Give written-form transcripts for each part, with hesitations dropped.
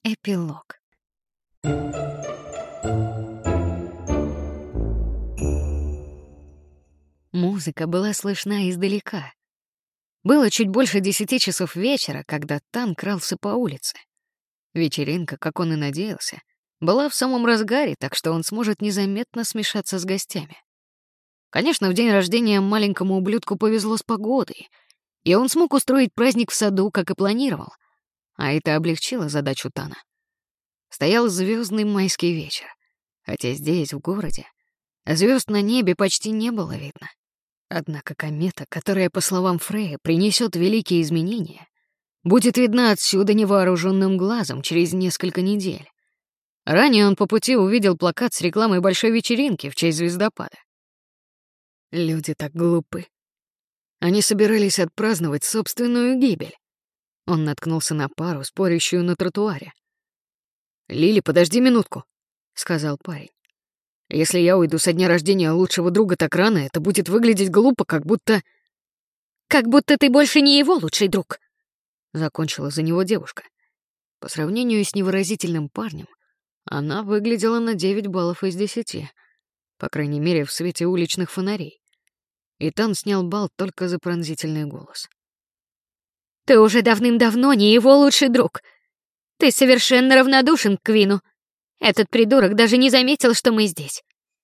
Эпилог. Музыка была слышна издалека. Было чуть больше 10 часов вечера, когда Тан крался по улице. Вечеринка, как он и надеялся, была в самом разгаре, так что он сможет незаметно смешаться с гостями. Конечно, в день рождения маленькому ублюдку повезло с погодой, и он смог устроить праздник в саду, как и планировал, а это облегчило задачу Тана. Стоял звездный майский вечер, хотя здесь, в городе, звезд на небе почти не было видно. Однако комета, которая, по словам Фрея, принесет великие изменения, будет видна отсюда невооруженным глазом через несколько недель. Ранее он по пути увидел плакат с рекламой большой вечеринки в честь звездопада. Люди так глупы. Они собирались отпраздновать собственную гибель. Он наткнулся на пару, спорящую на тротуаре. «Лили, подожди минутку», — сказал парень. «Если я уйду со дня рождения лучшего друга так рано, это будет выглядеть глупо, как будто...» «Как будто ты больше не его лучший друг», — закончила за него девушка. По сравнению с невыразительным парнем, она выглядела на 9 баллов из 10, по крайней мере, в свете уличных фонарей. И Тан снял балл только за пронзительный голос. «Ты уже давным-давно не его лучший друг. Ты совершенно равнодушен к Квину. Этот придурок даже не заметил, что мы здесь».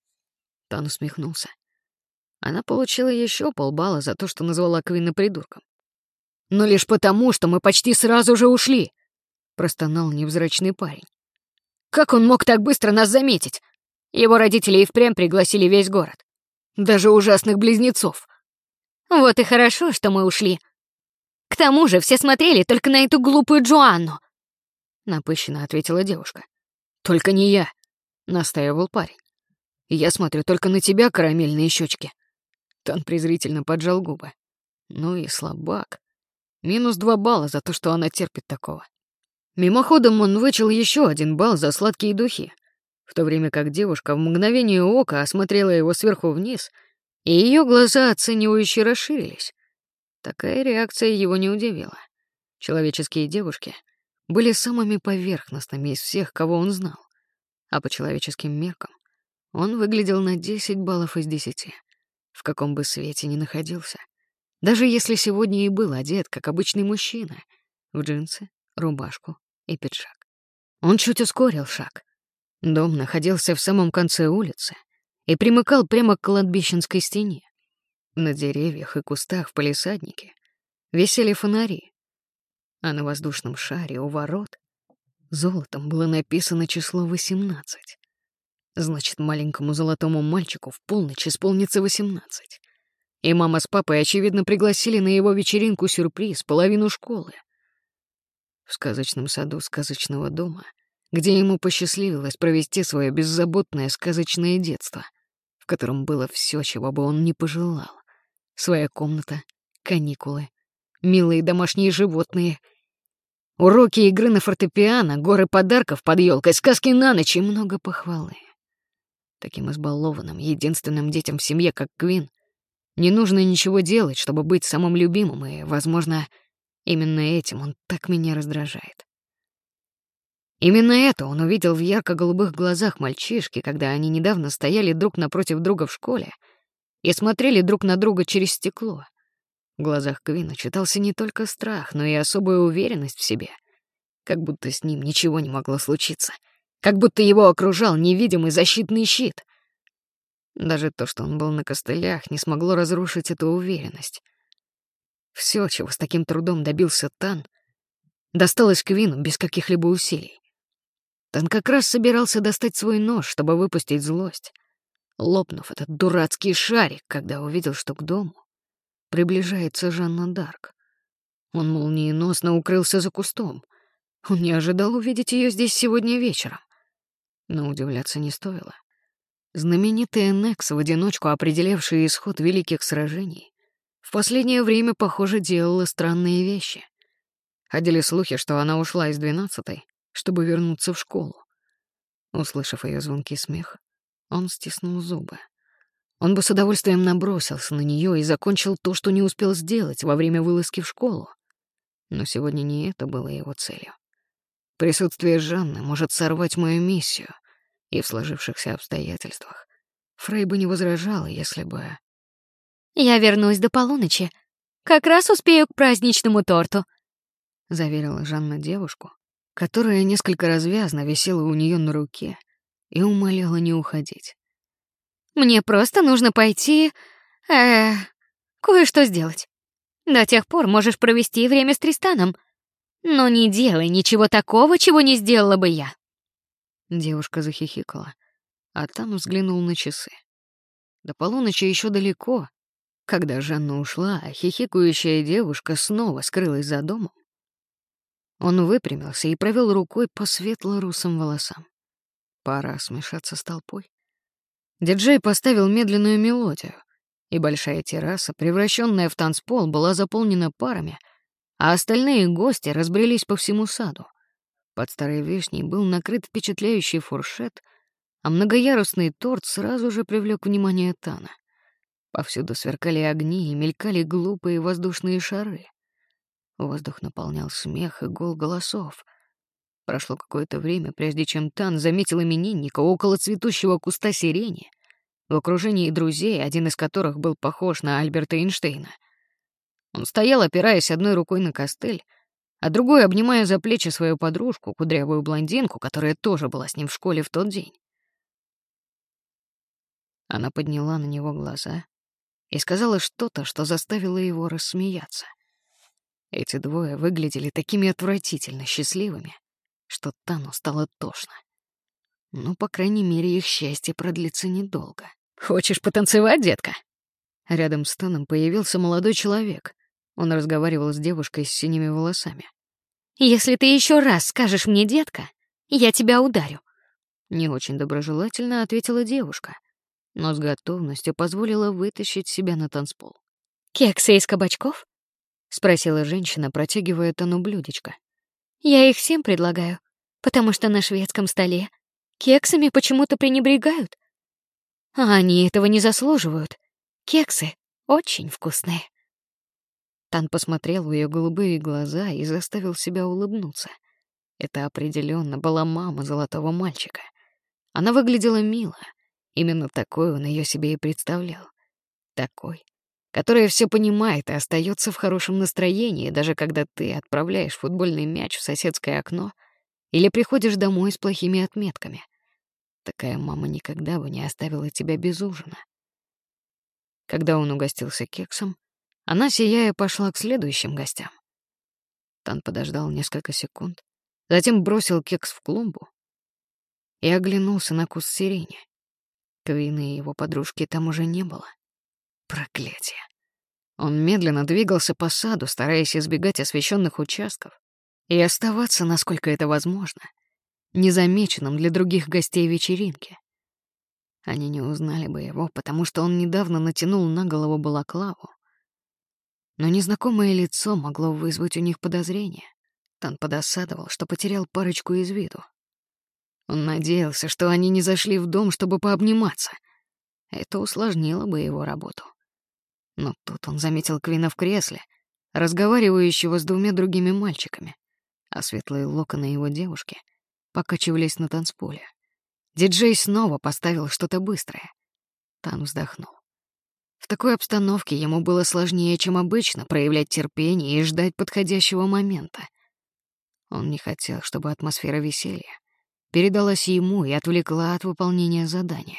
Тан усмехнулся. Она получила еще полбалла за то, что назвала Квина придурком. «Но лишь потому, что мы почти сразу же ушли», — простонал невзрачный парень. «Как он мог так быстро нас заметить? Его родители и впрямь пригласили весь город. Даже ужасных близнецов». «Вот и хорошо, что мы ушли. К тому же все смотрели только на эту глупую Джоанну», — напыщенно ответила девушка. «Только не я», — настаивал парень. «Я смотрю только на тебя, карамельные щечки». Тан презрительно поджал губы. Ну и слабак. Минус 2 балла за то, что она терпит такого. Мимоходом он вычел еще 1 балл за сладкие духи, в то время как девушка в мгновение ока осмотрела его сверху вниз, и ее глаза оценивающе расширились. Такая реакция его не удивила. Человеческие девушки были самыми поверхностными из всех, кого он знал. А по человеческим меркам он выглядел на 10 баллов из 10, в каком бы свете ни находился. Даже если сегодня и был одет, как обычный мужчина, в джинсы, рубашку и пиджак. Он чуть ускорил шаг. Дом находился в самом конце улицы и примыкал прямо к кладбищенской стене. На деревьях и кустах в палисаднике висели фонари, а на воздушном шаре у ворот золотом было написано число 18. Значит, маленькому золотому мальчику в полночь исполнится 18. И мама с папой, очевидно, пригласили на его вечеринку-сюрприз половину школы. В сказочном саду сказочного дома, где ему посчастливилось провести свое беззаботное сказочное детство, в котором было все, чего бы он ни пожелал. Своя комната, каникулы, милые домашние животные, уроки игры на фортепиано, горы подарков под елкой, сказки на ночь и много похвалы. Таким избалованным, единственным детям в семье, как Квин, не нужно ничего делать, чтобы быть самым любимым, и, возможно, именно этим он так меня раздражает. Именно это он увидел в ярко-голубых глазах мальчишки, когда они недавно стояли друг напротив друга в школе и смотрели друг на друга через стекло. В глазах Квина читался не только страх, но и особая уверенность в себе, как будто с ним ничего не могло случиться, как будто его окружал невидимый защитный щит. Даже то, что он был на костылях, не смогло разрушить эту уверенность. Все, чего с таким трудом добился Тан, досталось Квину без каких-либо усилий. Тан как раз собирался достать свой нож, чтобы выпустить злость, лопнув этот дурацкий шарик, когда увидел, что к дому приближается Жанна Дарк. Он молниеносно укрылся за кустом. Он не ожидал увидеть ее здесь сегодня вечером. Но удивляться не стоило. Знаменитая Некс, в одиночку определявшая исход великих сражений, в последнее время, похоже, делала странные вещи. Ходили слухи, что она ушла из 12-й, чтобы вернуться в школу. Услышав ее звонкий смех, он стиснул зубы. Он бы с удовольствием набросился на нее и закончил то, что не успел сделать во время вылазки в школу. Но сегодня не это было его целью. Присутствие Жанны может сорвать мою миссию, и в сложившихся обстоятельствах Фрей бы не возражала, если бы... Я вернусь до полуночи. Как раз успею к праздничному торту, заверила Жанна девушку, которая несколько развязно висела у нее на руке и умоляла не уходить. Мне просто нужно пойти... кое-что сделать. До тех пор можешь провести время с Тристаном. Но не делай ничего такого, чего не сделала бы я. Девушка захихикала, а там взглянул на часы. До полуночи еще далеко. Когда Жанна ушла, а хихикающая девушка снова скрылась за домом, он выпрямился и провел рукой по светло-русым волосам. Пора смешаться с толпой. Диджей поставил медленную мелодию, и большая терраса, превращенная в танцпол, была заполнена парами, а остальные гости разбрелись по всему саду. Под старой вишней был накрыт впечатляющий фуршет, а многоярусный торт сразу же привлек внимание Тана. Повсюду сверкали огни и мелькали глупые воздушные шары. Воздух наполнял смех и гул голосов. Прошло какое-то время, прежде чем Тан заметил именинника около цветущего куста сирени, в окружении друзей, один из которых был похож на Альберта Эйнштейна. Он стоял, опираясь одной рукой на костыль, а другой обнимая за плечи свою подружку, кудрявую блондинку, которая тоже была с ним в школе в тот день. Она подняла на него глаза и сказала что-то, что заставило его рассмеяться. Эти двое выглядели такими отвратительно счастливыми, что Тану стало тошно. Но, по крайней мере, их счастье продлится недолго. «Хочешь потанцевать, детка?» Рядом с Таном появился молодой человек. Он разговаривал с девушкой с синими волосами. Если ты еще раз скажешь мне, детка, я тебя ударю. Не очень доброжелательно ответила девушка, но с готовностью позволила вытащить себя на танцпол. «Кексы из кабачков?» — спросила женщина, протягивая Тану блюдечко. «Я их всем предлагаю, потому что на шведском столе кексами почему-то пренебрегают. А они этого не заслуживают. Кексы очень вкусные». Тан посмотрел в ее голубые глаза и заставил себя улыбнуться. Это определенно была мама золотого мальчика. Она выглядела мило. Именно такой он ее себе и представлял. Такой, которая все понимает и остается в хорошем настроении, даже когда ты отправляешь футбольный мяч в соседское окно или приходишь домой с плохими отметками. Такая мама никогда бы не оставила тебя без ужина. Когда он угостился кексом, она, сияя, пошла к следующим гостям. Тан подождал несколько секунд, затем бросил кекс в клумбу и оглянулся на куст сирени. Квина и его подружки там уже не было. Проклятие. Он медленно двигался по саду, стараясь избегать освещенных участков и оставаться, насколько это возможно, незамеченным для других гостей вечеринки. Они не узнали бы его, потому что он недавно натянул на голову балаклаву. Но незнакомое лицо могло вызвать у них подозрение. Тан подосадовал, что потерял парочку из виду. Он надеялся, что они не зашли в дом, чтобы пообниматься. Это усложнило бы его работу. Но тут он заметил Квина в кресле, разговаривающего с двумя другими мальчиками, а светлые локоны его девушки покачивались на танцполе. Диджей снова поставил что-то быстрое. Тан вздохнул. В такой обстановке ему было сложнее, чем обычно, проявлять терпение и ждать подходящего момента. Он не хотел, чтобы атмосфера веселья передалась ему и отвлекла от выполнения задания.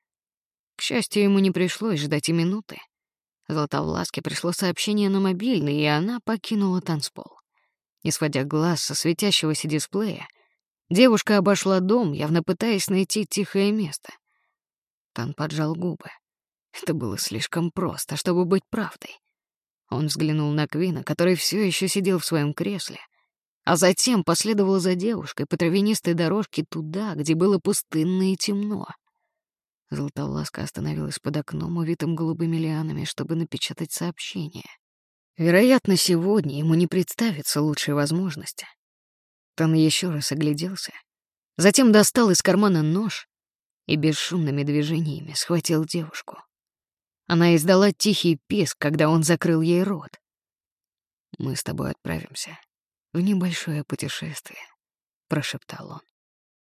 К счастью, ему не пришлось ждать и минуты. Златовласке пришло сообщение на мобильный, и она покинула танцпол. Не сводя глаз со светящегося дисплея, девушка обошла дом, явно пытаясь найти тихое место. Тан поджал губы. Это было слишком просто, чтобы быть правдой. Он взглянул на Квина, который все еще сидел в своем кресле, а затем последовал за девушкой по травянистой дорожке туда, где было пустынно и темно. Златовласка остановилась под окном, увитым голубыми лианами, чтобы напечатать сообщение. Вероятно, сегодня ему не представится лучшей возможности. Тан еще раз огляделся, затем достал из кармана нож и бесшумными движениями схватил девушку. Она издала тихий писк, когда он закрыл ей рот. «Мы с тобой отправимся в небольшое путешествие прошептал он.